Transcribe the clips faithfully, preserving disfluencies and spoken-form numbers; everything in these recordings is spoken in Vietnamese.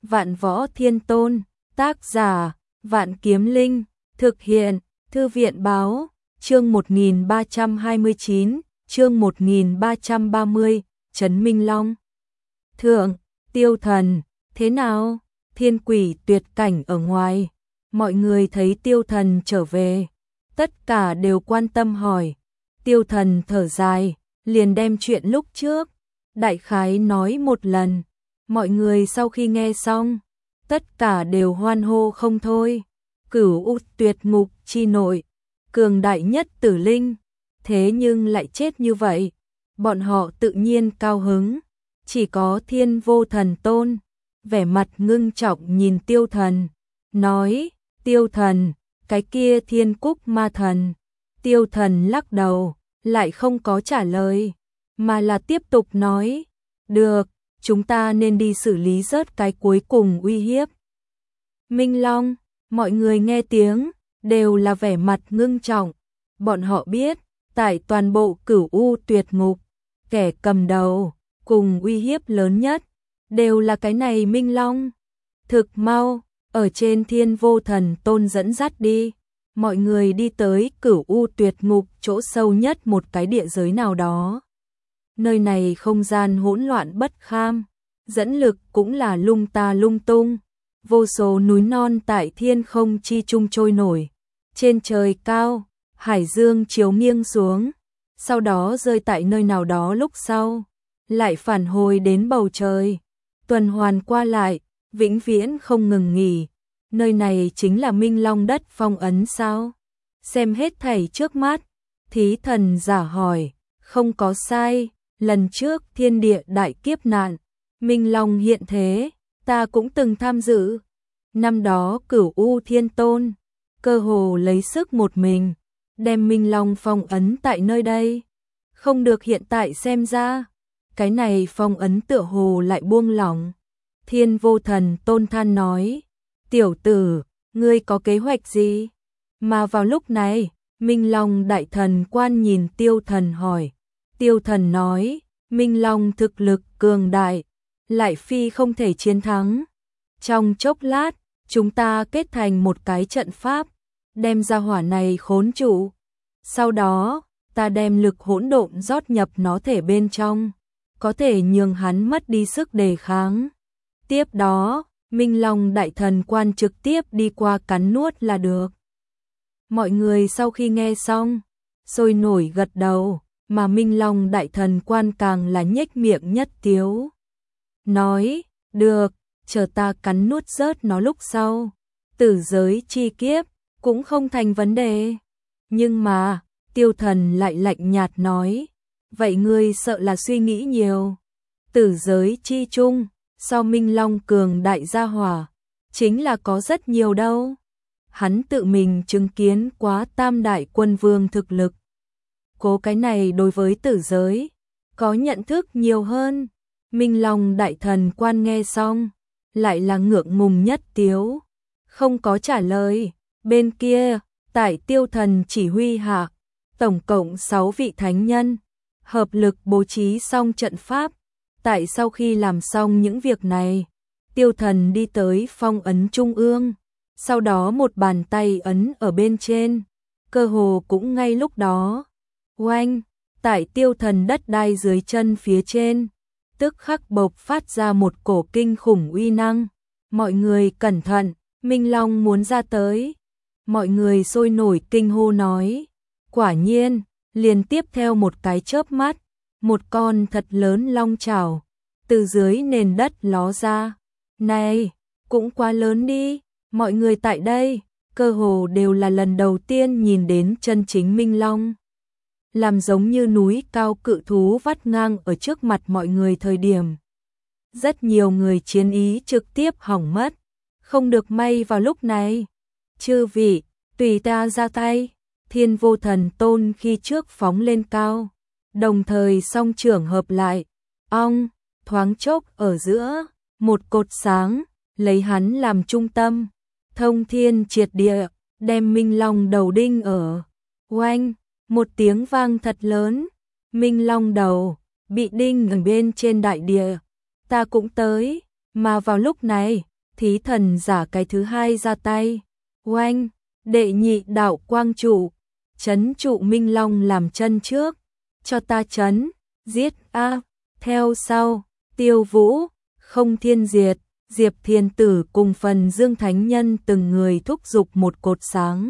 Vạn Võ Thiên Tôn, tác giả, Vạn Kiếm Linh, thực hiện, Thư viện báo, chương một nghìn ba trăm hai mươi chín, chương một nghìn ba trăm ba mươi, Trấn Minh Long. Thượng, Tiêu Thần, thế nào? Thiên quỷ tuyệt cảnh ở ngoài. Mọi người thấy Tiêu Thần trở về, tất cả đều quan tâm hỏi. Tiêu Thần thở dài, liền đem chuyện lúc trước đại khái nói một lần. Mọi người sau khi nghe xong, tất cả đều hoan hô không thôi. Cửu U tuyệt ngục chi nội, cường đại nhất tử linh, thế nhưng lại chết như vậy. Bọn họ tự nhiên cao hứng. Chỉ có Thiên Vô Thần Tôn, vẻ mặt ngưng trọng nhìn Tiêu Thần, nói, Tiêu Thần, cái kia Thiên Cúc Ma Thần. Tiêu Thần lắc đầu, lại không có trả lời, mà là tiếp tục nói, được, chúng ta nên đi xử lý rớt cái cuối cùng uy hiếp. Minh Long, mọi người nghe tiếng, đều là vẻ mặt ngưng trọng. Bọn họ biết, tại toàn bộ Cửu U tuyệt ngục, kẻ cầm đầu, cùng uy hiếp lớn nhất, đều là cái này Minh Long. Thực mau, ở trên Thiên Vô Thần Tôn dẫn dắt đi, mọi người đi tới Cửu U tuyệt ngục chỗ sâu nhất một cái địa giới nào đó. Nơi này không gian hỗn loạn bất kham, dẫn lực cũng là lung ta lung tung, vô số núi non tại thiên không chi trung trôi nổi. Trên trời cao, hải dương chiếu nghiêng xuống, sau đó rơi tại nơi nào đó lúc sau, lại phản hồi đến bầu trời, tuần hoàn qua lại, vĩnh viễn không ngừng nghỉ. Nơi này chính là Minh Long đất phong ấn sao? Xem hết thảy trước mắt, Thí Thần giả hỏi, không có sai, lần trước thiên địa đại kiếp nạn, Minh Long hiện thế, ta cũng từng tham dự. Năm đó Cửu U Thiên Tôn, cơ hồ lấy sức một mình, đem Minh Long phong ấn tại nơi đây. Không được, hiện tại xem ra, cái này phong ấn tựa hồ lại buông lỏng. Thiên Vô Thần Tôn than nói, tiểu tử, ngươi có kế hoạch gì? Mà vào lúc này, Minh Long đại thần quan nhìn Tiêu Thần hỏi. Tiêu Thần nói, Minh Long thực lực cường đại, lại phi không thể chiến thắng. Trong chốc lát, chúng ta kết thành một cái trận pháp, đem ra hỏa này khốn trụ. Sau đó, ta đem lực hỗn độn rót nhập nó thể bên trong, có thể nhường hắn mất đi sức đề kháng. Tiếp đó, Minh Long đại thần quan trực tiếp đi qua cắn nuốt là được. Mọi người sau khi nghe xong, sôi nổi gật đầu, mà Minh Long đại thần quan càng là nhếch miệng nhất tiếu. Nói, được, chờ ta cắn nuốt rớt nó lúc sau, tử giới chi kiếp, cũng không thành vấn đề. Nhưng mà, Tiêu Thần lại lạnh nhạt nói, vậy ngươi sợ là suy nghĩ nhiều. Tử giới chi chung, so Minh Long cường đại gia hỏa, chính là có rất nhiều đâu. Hắn tự mình chứng kiến quá tam đại quân vương thực lực. Cố cái này đối với tử giới, có nhận thức nhiều hơn. Minh Long đại thần quan nghe xong, lại là ngượng ngùng nhất tiếu, không có trả lời. Bên kia, tại Tiêu Thần chỉ huy hạ, tổng cộng sáu vị thánh nhân, hợp lực bố trí xong trận pháp. Tại sau khi làm xong những việc này, Tiêu Thần đi tới phong ấn trung ương, sau đó một bàn tay ấn ở bên trên, cơ hồ cũng ngay lúc đó. Oanh, tại Tiêu Thần đất đai dưới chân phía trên, tức khắc bộc phát ra một cổ kinh khủng uy năng. Mọi người cẩn thận, Minh Long muốn ra tới. Mọi người sôi nổi kinh hô nói, quả nhiên, liền tiếp theo một cái chớp mắt, một con thật lớn long chảo từ dưới nền đất ló ra. Này, cũng quá lớn đi, mọi người tại đây, cơ hồ đều là lần đầu tiên nhìn đến chân chính Minh Long. Làm giống như núi cao cự thú vắt ngang ở trước mặt mọi người thời điểm. Rất nhiều người chiến ý trực tiếp hỏng mất, không được may vào lúc này. Chư vị, tùy ta ra tay. Thiên Vô Thần Tôn khi trước phóng lên cao, đồng thời song trưởng hợp lại, ong, thoáng chốc ở giữa, một cột sáng, lấy hắn làm trung tâm, thông thiên triệt địa, đem Minh Long đầu đinh ở. Oanh, một tiếng vang thật lớn, Minh Long đầu bị đinh ở bên trên đại địa. Ta cũng tới, mà vào lúc này, thí thần giả cái thứ hai ra tay. Oanh, đệ nhị đạo quang trụ, trấn trụ Minh Long làm chân trước, cho ta trấn, giết a. Theo sau, Tiêu Vũ, Không Thiên Diệt, Diệp Thiên Tử cùng phần Dương Thánh Nhân từng người thúc giục một cột sáng,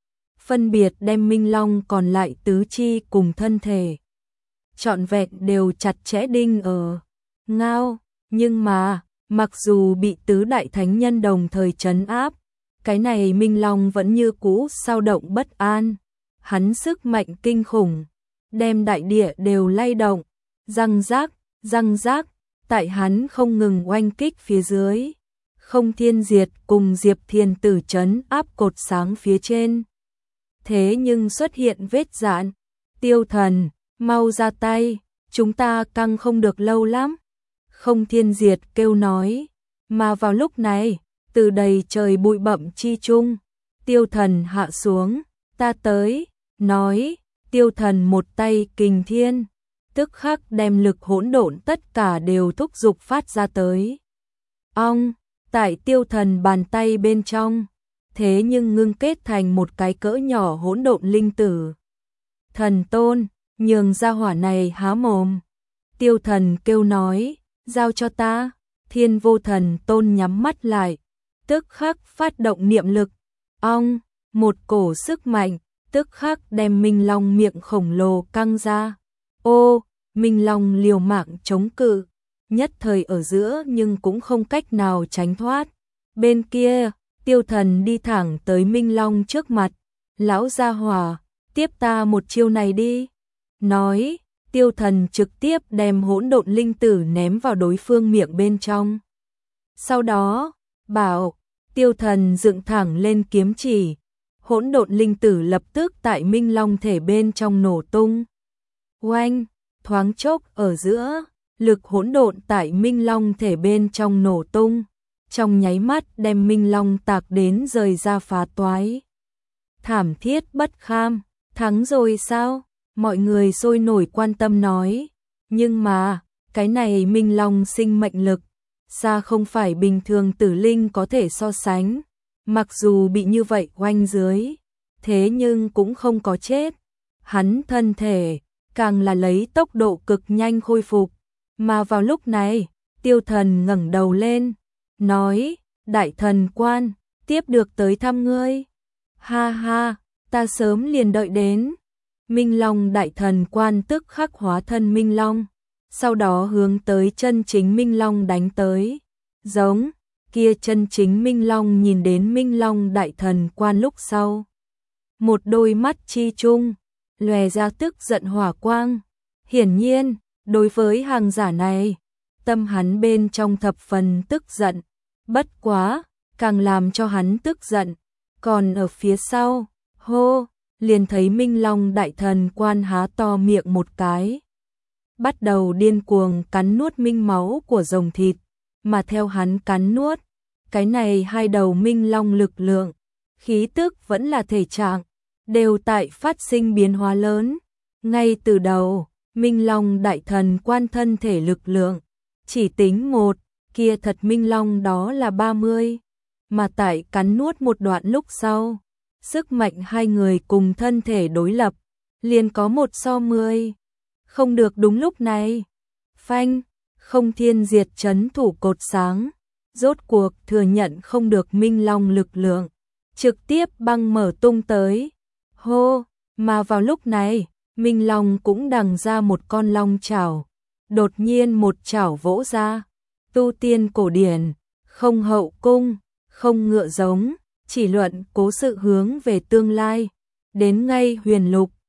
phân biệt đem Minh Long còn lại tứ chi cùng thân thể trọn vẹn đều chặt chẽ đinh ở ngao. Nhưng mà, mặc dù bị tứ đại thánh nhân đồng thời trấn áp, cái này Minh Long vẫn như cũ sao động bất an. Hắn sức mạnh kinh khủng, đem đại địa đều lay động, răng rác, răng rác, tại hắn không ngừng oanh kích phía dưới. Không Thiên Diệt cùng Diệp Thiên Tử trấn áp cột sáng phía trên. Thế nhưng xuất hiện vết rạn. Tiêu Thần, mau ra tay, chúng ta căng không được lâu lắm. Không Thiên Diệt kêu nói, mà vào lúc này, từ đầy trời bụi bặm chi chung, Tiêu Thần hạ xuống, ta tới, nói, Tiêu Thần một tay kình thiên, tức khắc đem lực hỗn độn tất cả đều thúc giục phát ra tới. Ong, tại Tiêu Thần bàn tay bên trong, thế nhưng ngưng kết thành một cái cỡ nhỏ hỗn độn linh tử. Thần Tôn, nhường ra hỏa này há mồm. Tiêu Thần kêu nói, giao cho ta. Thiên Vô Thần Tôn nhắm mắt lại, tức khắc phát động niệm lực. Ong, một cổ sức mạnh, tức khắc đem Minh Long miệng khổng lồ căng ra. Ô, Minh Long liều mạng chống cự, nhất thời ở giữa nhưng cũng không cách nào tránh thoát. Bên kia, Tiêu Thần đi thẳng tới Minh Long trước mặt. Lão gia hỏa, tiếp ta một chiêu này đi. Nói, Tiêu Thần trực tiếp đem hỗn độn linh tử ném vào đối phương miệng bên trong. Sau đó, bảo, Tiêu Thần dựng thẳng lên kiếm chỉ. Hỗn độn linh tử lập tức tại Minh Long thể bên trong nổ tung. Oanh, thoáng chốc ở giữa, lực hỗn độn tại Minh Long thể bên trong nổ tung. Trong nháy mắt đem Minh Long tạc đến rời ra phá toái. Thảm thiết bất kham, thắng rồi sao? Mọi người sôi nổi quan tâm nói. Nhưng mà, cái này Minh Long sinh mệnh lực, xa không phải bình thường tử linh có thể so sánh. Mặc dù bị như vậy oanh dưới, thế nhưng cũng không có chết. Hắn thân thể, càng là lấy tốc độ cực nhanh khôi phục. Mà vào lúc này, Tiêu Thần ngẩng đầu lên, nói, đại thần quan, tiếp được tới thăm ngươi. Ha ha, ta sớm liền đợi đến. Minh Long đại thần quan tức khắc hóa thân Minh Long, sau đó hướng tới chân chính Minh Long đánh tới. Giống, kia chân chính Minh Long nhìn đến Minh Long đại thần quan lúc sau. Một đôi mắt chi chung, lòe ra tức giận hỏa quang. Hiển nhiên, đối với hàng giả này, tâm hắn bên trong thập phần tức giận. Bất quá, càng làm cho hắn tức giận, còn ở phía sau, hô, liền thấy Minh Long đại thần quan há to miệng một cái. Bắt đầu điên cuồng cắn nuốt minh máu của rồng thịt, mà theo hắn cắn nuốt, cái này hai đầu Minh Long lực lượng, khí tức vẫn là thể trạng, đều tại phát sinh biến hóa lớn. Ngay từ đầu, Minh Long đại thần quan thân thể lực lượng, chỉ tính một, kia thật Minh Long đó là ba mươi, mà tại cắn nuốt một đoạn lúc sau, sức mạnh hai người cùng thân thể đối lập, liền có một so mười. Không được đúng lúc này. Phanh, Không Thiên Diệt trấn thủ cột sáng, rốt cuộc thừa nhận không được Minh Long lực lượng, trực tiếp băng mở tung tới. Hô, mà vào lúc này, Minh Long cũng đằng ra một con long chảo, đột nhiên một chảo vỗ ra. Tu tiên cổ điển, không hậu cung, không ngựa giống, chỉ luận cố sự hướng về tương lai, đến ngay huyền lục,